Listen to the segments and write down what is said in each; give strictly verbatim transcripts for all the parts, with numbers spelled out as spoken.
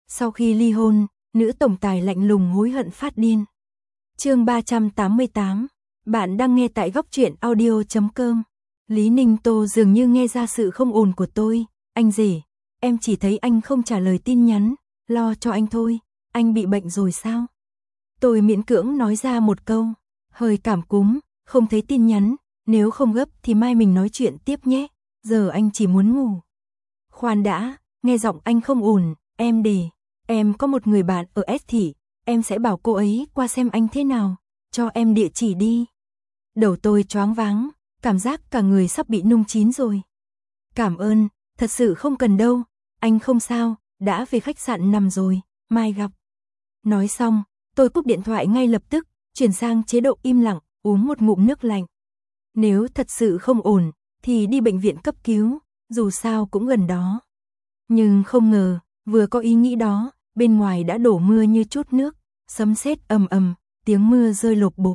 Sau khi ly hôn, nữ tổng tài lạnh lùng hối hận phát điên. Chương ba trăm tám mươi tám. Bạn đang nghe tại góc truyện audio chấm com. Lý Ninh Tô dường như nghe ra sự không ổn của tôi. Anh rể, em chỉ thấy anh không trả lời tin nhắn, lo cho anh thôi. Anh bị bệnh rồi sao? Tôi miễn cưỡng nói ra một câu, hơi cảm cúm, không thấy tin nhắn, nếu không gấp thì mai mình nói chuyện tiếp nhé, giờ anh chỉ muốn ngủ. Khoan đã, nghe giọng anh không ổn, em để, em có một người bạn ở S thị, em sẽ bảo cô ấy qua xem anh thế nào, cho em địa chỉ đi. Đầu tôi choáng váng, cảm giác cả người sắp bị nung chín rồi. Cảm ơn, thật sự không cần đâu, anh không sao, đã về khách sạn nằm rồi, mai gặp. Nói xong, tôi cúp điện thoại ngay lập tức, chuyển sang chế độ im lặng, uống một ngụm nước lạnh. Nếu thật sự không ổn, thì đi bệnh viện cấp cứu, dù sao cũng gần đó. Nhưng không ngờ, vừa có ý nghĩ đó, bên ngoài đã đổ mưa như chút nước, sấm sét ầm ầm, tiếng mưa rơi lộp bộp.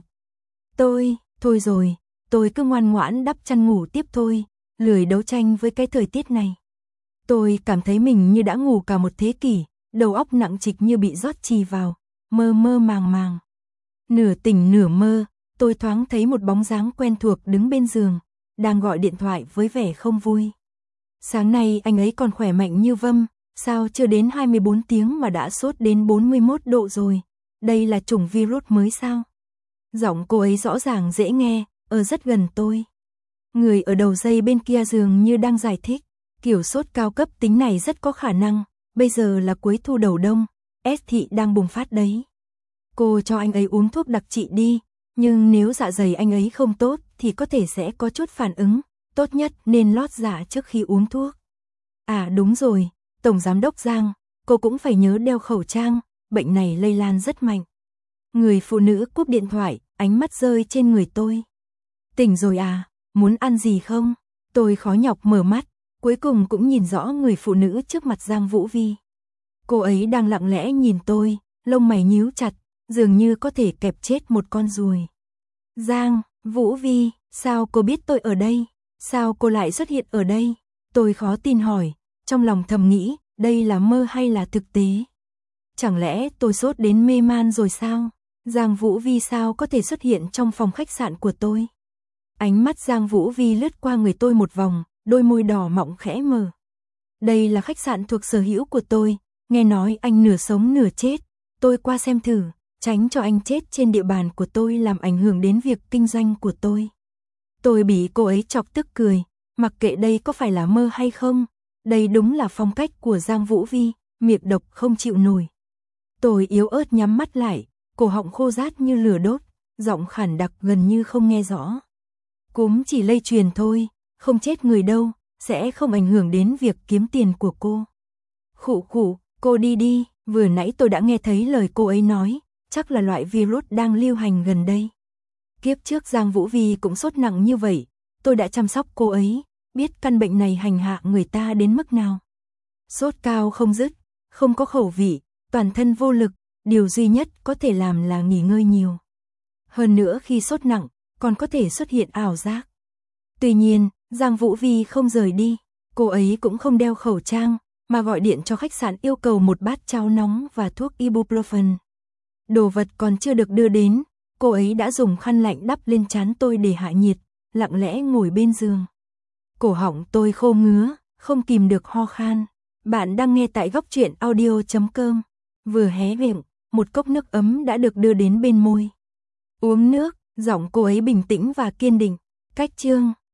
Tôi, thôi rồi, tôi cứ ngoan ngoãn đắp chăn ngủ tiếp thôi, lười đấu tranh với cái thời tiết này. Tôi cảm thấy mình như đã ngủ cả một thế kỷ, đầu óc nặng trịch như bị rót chì vào, mơ mơ màng màng. Nửa tỉnh nửa mơ, tôi thoáng thấy một bóng dáng quen thuộc đứng bên giường, đang gọi điện thoại với vẻ không vui. Sáng nay anh ấy còn khỏe mạnh như vâm, sao chưa đến hai mươi bốn tiếng mà đã sốt đến bốn mươi mốt độ rồi, đây là chủng virus mới sao? Giọng cô ấy rõ ràng dễ nghe, ở rất gần tôi. Người ở đầu dây bên kia dường như đang giải thích, kiểu sốt cao cấp tính này rất có khả năng, bây giờ là cuối thu đầu đông, S thị đang bùng phát đấy. Cô cho anh ấy uống thuốc đặc trị đi, nhưng nếu dạ dày anh ấy không tốt thì có thể sẽ có chút phản ứng, tốt nhất nên lót dạ trước khi uống thuốc. À đúng rồi, Tổng Giám đốc Giang, cô cũng phải nhớ đeo khẩu trang, bệnh này lây lan rất mạnh. Người phụ nữ cúp điện thoại, ánh mắt rơi trên người tôi. Tỉnh rồi à, muốn ăn gì không? Tôi khó nhọc mở mắt, cuối cùng cũng nhìn rõ người phụ nữ trước mặt Giang Vũ Vi. Cô ấy đang lặng lẽ nhìn tôi, lông mày nhíu chặt, dường như có thể kẹp chết một con ruồi. Giang, Vũ Vi, sao cô biết tôi ở đây? Sao cô lại xuất hiện ở đây? Tôi khó tin hỏi, trong lòng thầm nghĩ, đây là mơ hay là thực tế? Chẳng lẽ tôi sốt đến mê man rồi sao? Giang Vũ Vi sao có thể xuất hiện trong phòng khách sạn của tôi? Ánh mắt Giang Vũ Vi lướt qua người tôi một vòng, đôi môi đỏ mọng khẽ mở. Đây là khách sạn thuộc sở hữu của tôi, nghe nói anh nửa sống nửa chết, tôi qua xem thử, tránh cho anh chết trên địa bàn của tôi làm ảnh hưởng đến việc kinh doanh của tôi. Tôi bị cô ấy chọc tức cười, mặc kệ đây có phải là mơ hay không, đây đúng là phong cách của Giang Vũ Vi, miệng độc không chịu nổi. Tôi yếu ớt nhắm mắt lại, cổ họng khô rát như lửa đốt, giọng khản đặc gần như không nghe rõ. Cúm chỉ lây truyền thôi, không chết người đâu, sẽ không ảnh hưởng đến việc kiếm tiền của cô. Khụ khụ, cô đi đi, vừa nãy tôi đã nghe thấy lời cô ấy nói, chắc là loại virus đang lưu hành gần đây. Kiếp trước Giang Vũ Vi cũng sốt nặng như vậy, tôi đã chăm sóc cô ấy, biết căn bệnh này hành hạ người ta đến mức nào. Sốt cao không dứt, không có khẩu vị, toàn thân vô lực, điều duy nhất có thể làm là nghỉ ngơi nhiều. Hơn nữa khi sốt nặng, còn có thể xuất hiện ảo giác. Tuy nhiên, Giang Vũ Vi không rời đi, cô ấy cũng không đeo khẩu trang, mà gọi điện cho khách sạn yêu cầu một bát cháo nóng và thuốc ibuprofen. Đồ vật còn chưa được đưa đến, cô ấy đã dùng khăn lạnh đắp lên trán tôi để hạ nhiệt, lặng lẽ ngồi bên giường. Cổ họng tôi khô ngứa, không kìm được ho khan. Bạn đang nghe tại góc truyện audio chấm com. Vừa hé miệng, một cốc nước ấm đã được đưa đến bên môi. Uống nước, giọng cô ấy bình tĩnh và kiên định. Cách chương